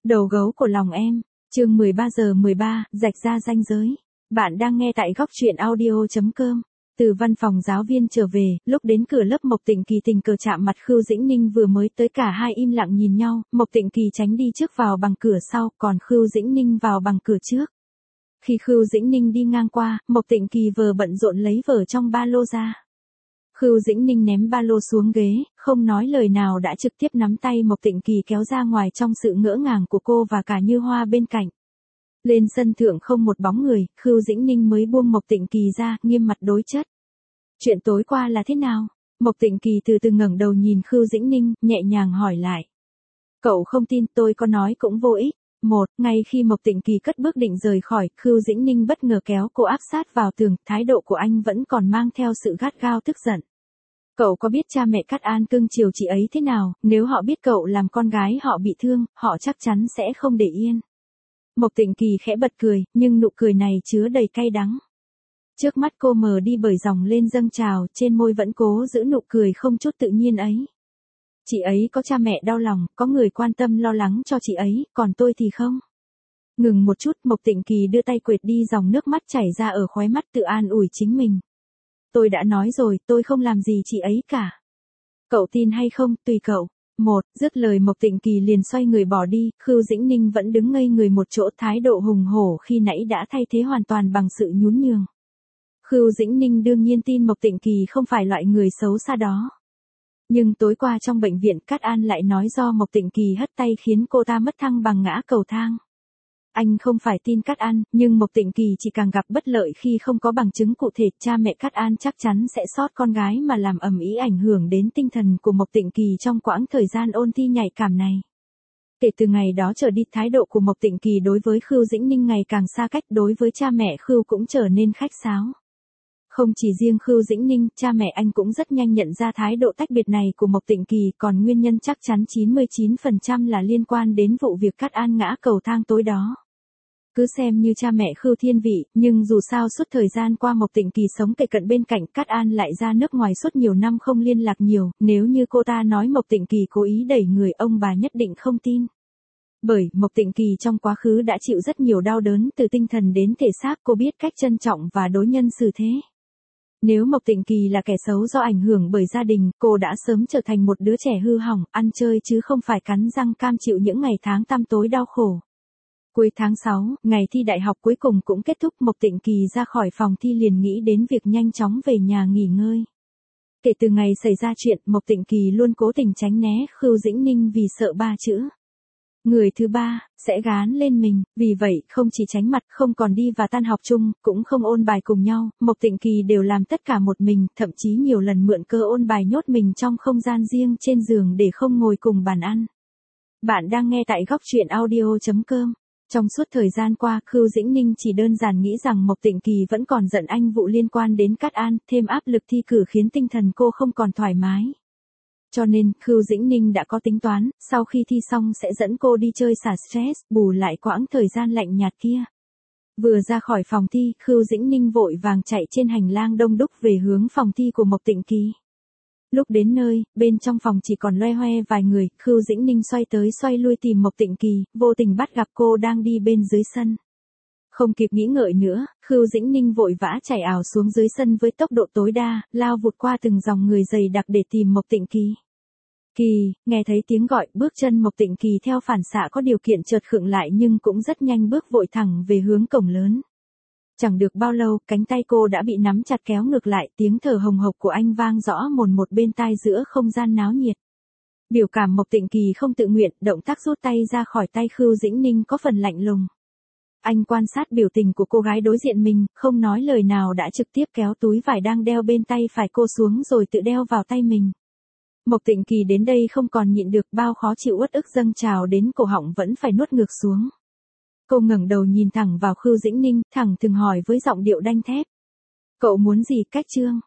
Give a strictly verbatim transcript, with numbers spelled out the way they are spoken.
Đầu gấu của lòng em, chương mười ba giờ mười ba, rạch ra ranh giới. Bạn đang nghe tại góc truyện audio chấm com. Từ văn phòng giáo viên trở về, lúc đến cửa lớp Mộc Tịnh Kỳ tình cờ chạm mặt Khưu Dĩnh Ninh, vừa mới tới cả hai im lặng nhìn nhau, Mộc Tịnh Kỳ tránh đi trước vào bằng cửa sau, còn Khưu Dĩnh Ninh vào bằng cửa trước. Khi Khưu Dĩnh Ninh đi ngang qua, Mộc Tịnh Kỳ vừa bận rộn lấy vở trong ba lô ra. Khưu Dĩnh Ninh ném ba lô xuống ghế, không nói lời nào đã trực tiếp nắm tay Mộc Tịnh Kỳ kéo ra ngoài trong sự ngỡ ngàng của cô và cả Như Hoa bên cạnh. Lên sân thượng không một bóng người, Khưu Dĩnh Ninh mới buông Mộc Tịnh Kỳ ra, nghiêm mặt đối chất. Chuyện tối qua là thế nào? Mộc Tịnh Kỳ từ từ ngẩng đầu nhìn Khưu Dĩnh Ninh, nhẹ nhàng hỏi lại. Cậu không tin tôi có nói cũng vô ích. Một, ngay khi Mộc Tịnh Kỳ cất bước định rời khỏi, Khưu Dĩnh Ninh bất ngờ kéo cô áp sát vào tường, thái độ của anh vẫn còn mang theo sự gắt gao tức giận. Cậu có biết cha mẹ Cát An cưng chiều chị ấy thế nào, nếu họ biết cậu làm con gái họ bị thương, họ chắc chắn sẽ không để yên. Mộc Tịnh Kỳ khẽ bật cười, nhưng nụ cười này chứa đầy cay đắng. Trước mắt cô mờ đi bởi dòng lên dâng trào, trên môi vẫn cố giữ nụ cười không chút tự nhiên ấy. Chị ấy có cha mẹ đau lòng, có người quan tâm lo lắng cho chị ấy, còn tôi thì không. Ngừng một chút, Mộc Tịnh Kỳ đưa tay quệt đi dòng nước mắt chảy ra ở khóe mắt, tự an ủi chính mình. Tôi đã nói rồi, tôi không làm gì chị ấy cả. Cậu tin hay không, tùy cậu. Một, dứt lời Mộc Tịnh Kỳ liền xoay người bỏ đi, Khưu Dĩnh Ninh vẫn đứng ngây người một chỗ, thái độ hùng hổ khi nãy đã thay thế hoàn toàn bằng sự nhún nhường. Khưu Dĩnh Ninh đương nhiên tin Mộc Tịnh Kỳ không phải loại người xấu xa đó. Nhưng tối qua trong bệnh viện, Cát An lại nói do Mộc Tịnh Kỳ hất tay khiến cô ta mất thăng bằng ngã cầu thang. Anh không phải tin Cát An, nhưng Mộc Tịnh Kỳ chỉ càng gặp bất lợi khi không có bằng chứng cụ thể. Cha mẹ Cát An chắc chắn sẽ sót con gái mà làm ầm ĩ, ảnh hưởng đến tinh thần của Mộc Tịnh Kỳ trong quãng thời gian ôn thi nhạy cảm này. Kể từ ngày đó trở đi, thái độ của Mộc Tịnh Kỳ đối với Khưu Dĩnh Ninh ngày càng xa cách, đối với cha mẹ Khưu cũng trở nên khách sáo. Không chỉ riêng Khưu Dĩnh Ninh, cha mẹ anh cũng rất nhanh nhận ra thái độ tách biệt này của Mộc Tịnh Kỳ, còn nguyên nhân chắc chắn chín mươi chín phần trăm là liên quan đến vụ việc Cát An ngã cầu thang tối đó. Cứ xem như cha mẹ Khưu thiên vị, nhưng dù sao suốt thời gian qua Mộc Tịnh Kỳ sống kề cận bên cạnh Cát An, lại ra nước ngoài suốt nhiều năm không liên lạc nhiều, nếu như cô ta nói Mộc Tịnh Kỳ cố ý đẩy người, ông bà nhất định không tin. Bởi Mộc Tịnh Kỳ trong quá khứ đã chịu rất nhiều đau đớn từ tinh thần đến thể xác, cô biết cách trân trọng và đối nhân xử thế. Nếu Mộc Tịnh Kỳ là kẻ xấu do ảnh hưởng bởi gia đình, cô đã sớm trở thành một đứa trẻ hư hỏng, ăn chơi chứ không phải cắn răng cam chịu những ngày tháng tăm tối đau khổ. Cuối tháng sáu, ngày thi đại học cuối cùng cũng kết thúc, Mộc Tịnh Kỳ ra khỏi phòng thi liền nghĩ đến việc nhanh chóng về nhà nghỉ ngơi. Kể từ ngày xảy ra chuyện, Mộc Tịnh Kỳ luôn cố tình tránh né Khưu Dĩnh Ninh vì sợ ba chữ người thứ ba sẽ gán lên mình, vì vậy không chỉ tránh mặt, không còn đi và tan học chung, cũng không ôn bài cùng nhau, Mộc Tịnh Kỳ đều làm tất cả một mình, thậm chí nhiều lần mượn cơ ôn bài nhốt mình trong không gian riêng trên giường để không ngồi cùng bàn ăn. Bạn đang nghe tại góc truyện audio chấm com. Trong suốt thời gian qua, Khưu Dĩnh Ninh chỉ đơn giản nghĩ rằng Mộc Tịnh Kỳ vẫn còn giận anh vụ liên quan đến Cát An, thêm áp lực thi cử khiến tinh thần cô không còn thoải mái. Cho nên, Khưu Dĩnh Ninh đã có tính toán, sau khi thi xong sẽ dẫn cô đi chơi xả stress, bù lại quãng thời gian lạnh nhạt kia. Vừa ra khỏi phòng thi, Khưu Dĩnh Ninh vội vàng chạy trên hành lang đông đúc về hướng phòng thi của Mộc Tịnh Kỳ. Lúc đến nơi, bên trong phòng chỉ còn loe hoe vài người, Khưu Dĩnh Ninh xoay tới xoay lui tìm Mộc Tịnh Kỳ, vô tình bắt gặp cô đang đi bên dưới sân. Không kịp nghĩ ngợi nữa, Khưu Dĩnh Ninh vội vã chạy ảo xuống dưới sân với tốc độ tối đa, lao vụt qua từng dòng người dày đặc để tìm Mộc Tịnh Kỳ. Kỳ, nghe thấy tiếng gọi, bước chân Mộc Tịnh Kỳ theo phản xạ có điều kiện chợt khựng lại, nhưng cũng rất nhanh bước vội thẳng về hướng cổng lớn. Chẳng được bao lâu, cánh tay cô đã bị nắm chặt kéo ngược lại, tiếng thở hồng hộc của anh vang rõ mồn một bên tai giữa không gian náo nhiệt. Biểu cảm Mộc Tịnh Kỳ không tự nguyện, động tác rút tay ra khỏi tay Khưu Dĩnh Ninh có phần lạnh lùng. Anh quan sát biểu tình của cô gái đối diện mình, không nói lời nào đã trực tiếp kéo túi vải đang đeo bên tay phải cô xuống rồi tự đeo vào tay mình. Mộc Tịnh Kỳ đến đây không còn nhịn được, bao khó chịu uất ức dâng trào đến cổ họng vẫn phải nuốt ngược xuống. Cô ngẩng đầu nhìn thẳng vào Khưu Dĩnh Ninh, thẳng thừng hỏi với giọng điệu đanh thép. Cậu muốn gì, cách chương?